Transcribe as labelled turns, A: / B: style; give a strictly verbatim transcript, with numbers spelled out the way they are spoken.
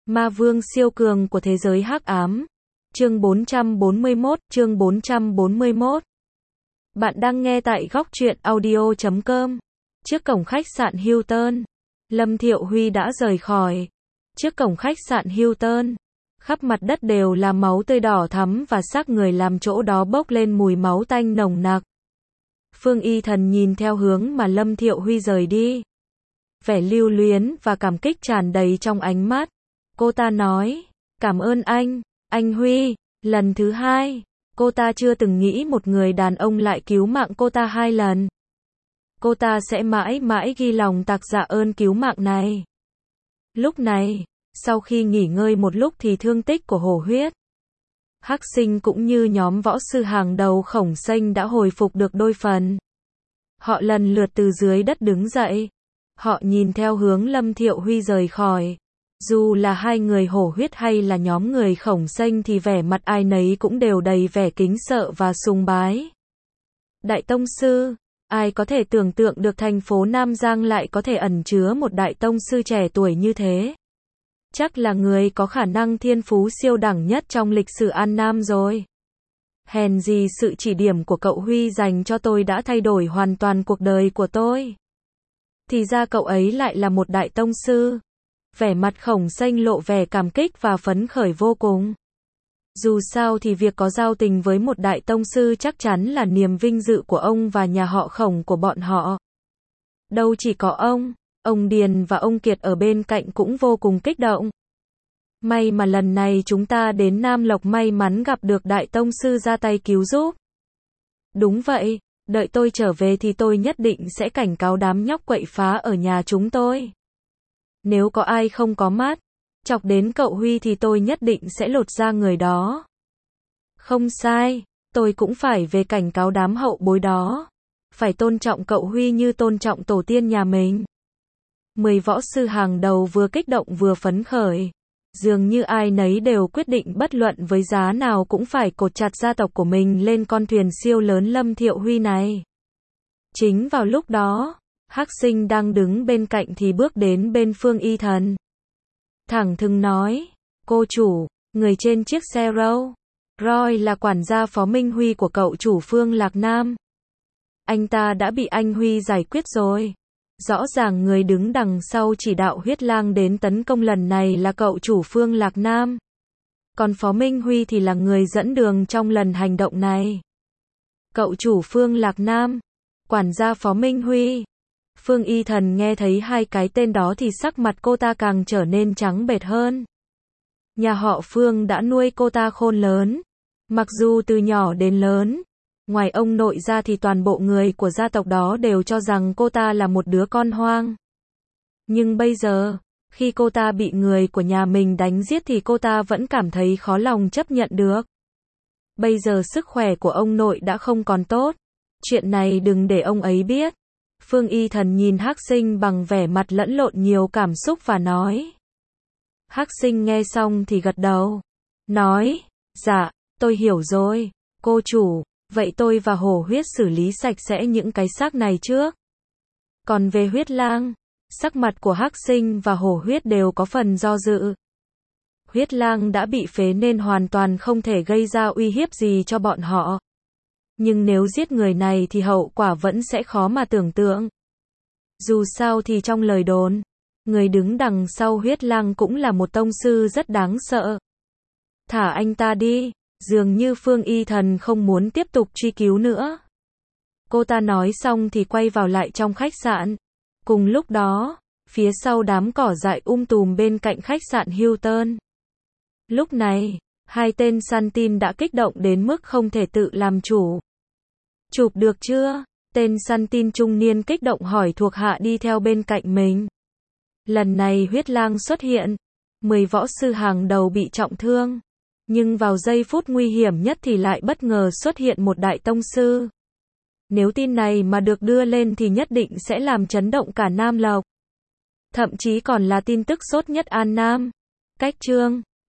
A: Ma vương siêu cường của thế giới hắc ám. Chương bốn trăm bốn mươi mốt, chương bốn trăm bốn mươi mốt. Bạn đang nghe tại góc truyện audio chấm com. Trước cổng khách sạn Hilton, Lâm Thiệu Huy đã rời khỏi. Trước cổng khách sạn Hilton, khắp mặt đất đều là máu tươi đỏ thắm và xác người làm chỗ đó bốc lên mùi máu tanh nồng nặc. Phương Y Thần nhìn theo hướng mà Lâm Thiệu Huy rời đi. Vẻ lưu luyến và cảm kích tràn đầy trong ánh mắt. Cô ta nói, cảm ơn anh, anh Huy. Lần thứ hai, cô ta chưa từng nghĩ một người đàn ông lại cứu mạng cô ta hai lần. Cô ta sẽ mãi mãi ghi lòng tạc dạ ơn cứu mạng này. Lúc này, sau khi nghỉ ngơi một lúc thì thương tích của Hổ Huyết, Hắc Sinh cũng như nhóm võ sư hàng đầu Khổng Xanh đã hồi phục được đôi phần. Họ lần lượt từ dưới đất đứng dậy. Họ nhìn theo hướng Lâm Thiệu Huy rời khỏi. Dù là hai người Hổ Huyết hay là nhóm người Khổng Xanh thì vẻ mặt ai nấy cũng đều đầy vẻ kính sợ và sùng bái. Đại tông sư, ai có thể tưởng tượng được thành phố Nam Giang lại có thể ẩn chứa một đại tông sư trẻ tuổi như thế. Chắc là người có khả năng thiên phú siêu đẳng nhất trong lịch sử An Nam rồi. Hèn gì sự chỉ điểm của cậu Huy dành cho tôi đã thay đổi hoàn toàn cuộc đời của tôi. Thì ra cậu ấy lại là một đại tông sư. Vẻ mặt Khổng Xanh lộ vẻ cảm kích và phấn khởi vô cùng. Dù sao thì việc có giao tình với một đại tông sư chắc chắn là niềm vinh dự của ông và nhà họ Khổng của bọn họ. Đâu chỉ có ông, ông Điền và ông Kiệt ở bên cạnh cũng vô cùng kích động. May mà lần này chúng ta đến Nam Lộc may mắn gặp được đại tông sư ra tay cứu giúp. Đúng vậy, đợi tôi trở về thì tôi nhất định sẽ cảnh cáo đám nhóc quậy phá ở nhà chúng tôi. Nếu có ai không có mắt, chọc đến cậu Huy thì tôi nhất định sẽ lột da người đó. Không sai, tôi cũng phải về cảnh cáo đám hậu bối đó. Phải tôn trọng cậu Huy như tôn trọng tổ tiên nhà mình. Mười võ sư hàng đầu vừa kích động vừa phấn khởi. Dường như ai nấy đều quyết định bất luận với giá nào cũng phải cột chặt gia tộc của mình lên con thuyền siêu lớn Lâm Thiệu Huy này. Chính vào lúc đó, Hắc Sinh đang đứng bên cạnh thì bước đến bên Phương Y Thần. Thẳng thừng nói, cô chủ, người trên chiếc xe Rolls Royce là quản gia Phó Minh Huy của cậu chủ Phương Lạc Nam. Anh ta đã bị anh Huy giải quyết rồi. Rõ ràng người đứng đằng sau chỉ đạo Huyết Lang đến tấn công lần này là cậu chủ Phương Lạc Nam. Còn Phó Minh Huy thì là người dẫn đường trong lần hành động này. Cậu chủ Phương Lạc Nam, quản gia Phó Minh Huy. Phương Y Thần nghe thấy hai cái tên đó thì sắc mặt cô ta càng trở nên trắng bệch hơn. Nhà họ Phương đã nuôi cô ta khôn lớn. Mặc dù từ nhỏ đến lớn, ngoài ông nội ra thì toàn bộ người của gia tộc đó đều cho rằng cô ta là một đứa con hoang. Nhưng bây giờ, khi cô ta bị người của nhà mình đánh giết thì cô ta vẫn cảm thấy khó lòng chấp nhận được. Bây giờ sức khỏe của ông nội đã không còn tốt. Chuyện này đừng để ông ấy biết. Phương Y Thần nhìn Hắc Sinh bằng vẻ mặt lẫn lộn nhiều cảm xúc và nói. Hắc Sinh nghe xong thì gật đầu. Nói, dạ, tôi hiểu rồi, cô chủ, vậy tôi và Hổ Huyết xử lý sạch sẽ những cái xác này trước. Còn về Huyết Lang, sắc mặt của Hắc Sinh và Hổ Huyết đều có phần do dự. Huyết Lang đã bị phế nên hoàn toàn không thể gây ra uy hiếp gì cho bọn họ. Nhưng nếu giết người này thì hậu quả vẫn sẽ khó mà tưởng tượng. Dù sao thì trong lời đồn, người đứng đằng sau Huyết Lang cũng là một tông sư rất đáng sợ. Thả anh ta đi, dường như Phương Y Thần không muốn tiếp tục truy cứu nữa. Cô ta nói xong thì quay vào lại trong khách sạn. Cùng lúc đó, phía sau đám cỏ dại um tùm bên cạnh khách sạn Hilton. Lúc này, hai tên săn tin đã kích động đến mức không thể tự làm chủ. Chụp được chưa? Tên săn tin trung niên kích động hỏi thuộc hạ đi theo bên cạnh mình. Lần này Huyết Lang xuất hiện. Mười võ sư hàng đầu bị trọng thương. Nhưng vào giây phút nguy hiểm nhất thì lại bất ngờ xuất hiện một đại tông sư. Nếu tin này mà được đưa lên thì nhất định sẽ làm chấn động cả Nam Lộc. Thậm chí còn là tin tức sốt nhất An Nam. Cách chương